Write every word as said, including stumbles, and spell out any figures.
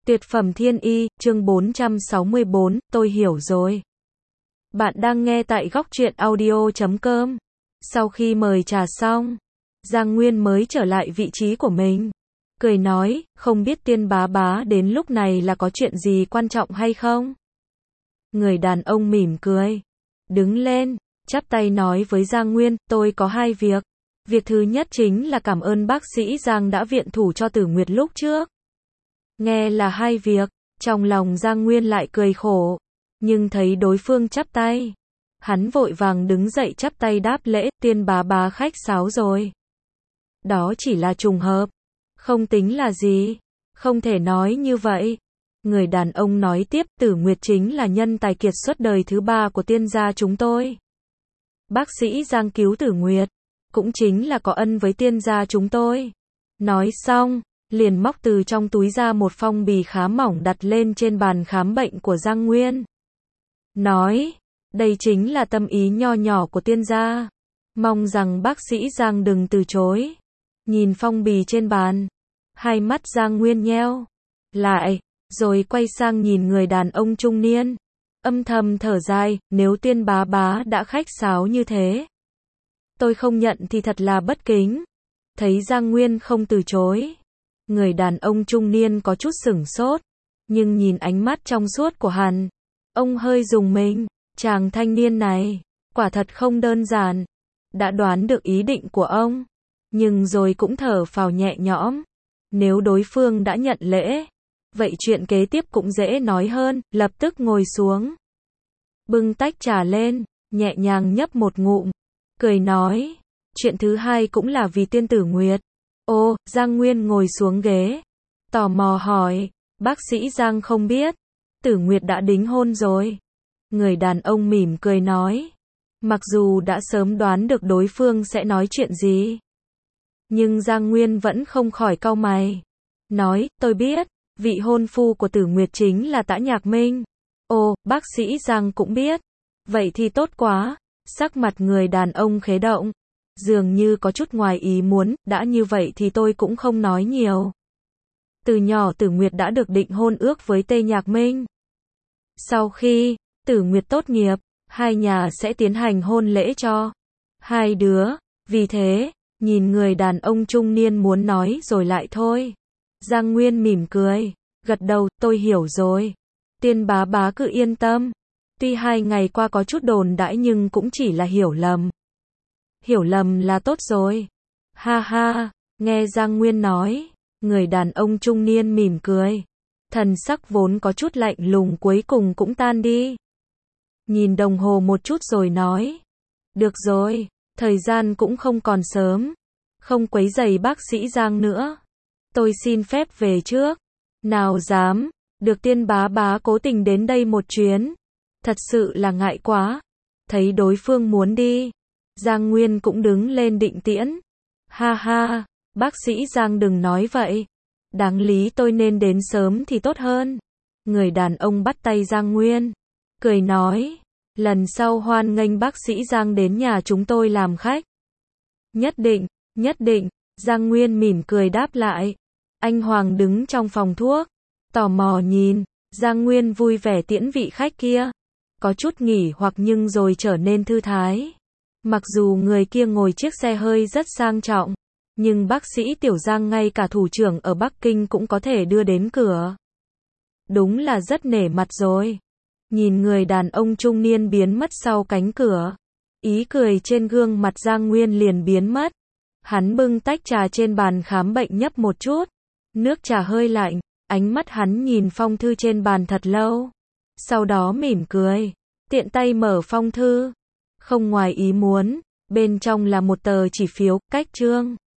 Tuyệt phẩm thiên y, chương bốn trăm sáu mươi bốn, tôi hiểu rồi. Bạn đang nghe tại góc truyện audio chấm com. Sau khi mời trà xong, Giang Nguyên mới trở lại vị trí của mình. Cười nói, không biết Tiên bá bá đến lúc này là có chuyện gì quan trọng hay không? Người đàn ông mỉm cười. Đứng lên, chắp tay nói với Giang Nguyên, tôi có hai việc. Việc thứ nhất chính là cảm ơn bác sĩ Giang đã viện thủ cho Tử Nguyệt lúc trước. Nghe là hai việc, trong lòng Giang Nguyên lại cười khổ, nhưng thấy đối phương chắp tay, hắn vội vàng đứng dậy chắp tay đáp lễ, Tiên bá bá khách sáo rồi. Đó chỉ là trùng hợp, không tính là gì, không thể nói như vậy. Người đàn ông nói tiếp, Tử Nguyệt chính là nhân tài kiệt xuất đời thứ ba của Tiên gia chúng tôi. Bác sĩ Giang cứu Tử Nguyệt, cũng chính là có ân với Tiên gia chúng tôi. Nói xong, liền móc từ trong túi ra một phong bì khá mỏng đặt lên trên bàn khám bệnh của Giang Nguyên. Nói, đây chính là tâm ý nho nhỏ của Tiên gia. Mong rằng bác sĩ Giang đừng từ chối. Nhìn phong bì trên bàn, hai mắt Giang Nguyên nheo lại, rồi quay sang nhìn người đàn ông trung niên. Âm thầm thở dài, nếu Tiên bá bá đã khách sáo như thế, tôi không nhận thì thật là bất kính. Thấy Giang Nguyên không từ chối, người đàn ông trung niên có chút sửng sốt, nhưng nhìn ánh mắt trong suốt của hắn, ông hơi rùng mình. Chàng thanh niên này, quả thật không đơn giản. Đã đoán được ý định của ông, nhưng rồi cũng thở phào nhẹ nhõm. Nếu đối phương đã nhận lễ, vậy chuyện kế tiếp cũng dễ nói hơn, lập tức ngồi xuống. Bưng tách trà lên, nhẹ nhàng nhấp một ngụm, cười nói, chuyện thứ hai cũng là vì Tiên Tử Nguyệt. Ô, Giang Nguyên ngồi xuống ghế, tò mò hỏi, bác sĩ Giang không biết, Tử Nguyệt đã đính hôn rồi. Người đàn ông mỉm cười nói, mặc dù đã sớm đoán được đối phương sẽ nói chuyện gì, nhưng Giang Nguyên vẫn không khỏi cau mày. Nói, tôi biết, vị hôn phu của Tử Nguyệt chính là Tã Nhạc Minh. Ồ, bác sĩ Giang cũng biết. Vậy thì tốt quá. Sắc mặt người đàn ông khế động, dường như có chút ngoài ý muốn, đã như vậy thì tôi cũng không nói nhiều. Từ nhỏ Tử Nguyệt đã được định hôn ước với Tê Nhạc Minh. Sau khi Tử Nguyệt tốt nghiệp, hai nhà sẽ tiến hành hôn lễ cho hai đứa. Vì thế, nhìn người đàn ông trung niên muốn nói rồi lại thôi. Giang Nguyên mỉm cười, gật đầu, tôi hiểu rồi. Tiên bá bá cứ yên tâm. Tuy hai ngày qua có chút đồn đãi nhưng cũng chỉ là hiểu lầm. Hiểu lầm là tốt rồi. Ha ha, nghe Giang Nguyên nói, người đàn ông trung niên mỉm cười. Thần sắc vốn có chút lạnh lùng cuối cùng cũng tan đi. Nhìn đồng hồ một chút rồi nói, được rồi, thời gian cũng không còn sớm. Không quấy rầy bác sĩ Giang nữa. Tôi xin phép về trước. Nào dám, được Tiên bá bá cố tình đến đây một chuyến. Thật sự là ngại quá. Thấy đối phương muốn đi, Giang Nguyên cũng đứng lên định tiễn. Ha ha, bác sĩ Giang đừng nói vậy. Đáng lý tôi nên đến sớm thì tốt hơn. Người đàn ông bắt tay Giang Nguyên, cười nói, lần sau hoan nghênh bác sĩ Giang đến nhà chúng tôi làm khách. Nhất định, nhất định, Giang Nguyên mỉm cười đáp lại. Anh Hoàng đứng trong phòng thuốc, tò mò nhìn, Giang Nguyên vui vẻ tiễn vị khách kia. Có chút nghỉ hoặc nhưng rồi trở nên thư thái. Mặc dù người kia ngồi chiếc xe hơi rất sang trọng, nhưng bác sĩ Tiểu Giang ngay cả thủ trưởng ở Bắc Kinh cũng có thể đưa đến cửa. Đúng là rất nể mặt rồi. Nhìn người đàn ông trung niên biến mất sau cánh cửa, ý cười trên gương mặt Giang Nguyên liền biến mất. Hắn bưng tách trà trên bàn khám bệnh nhấp một chút, nước trà hơi lạnh, ánh mắt hắn nhìn phong thư trên bàn thật lâu. Sau đó mỉm cười, tiện tay mở phong thư. Không ngoài ý muốn, bên trong là một tờ chỉ phiếu, cách chương.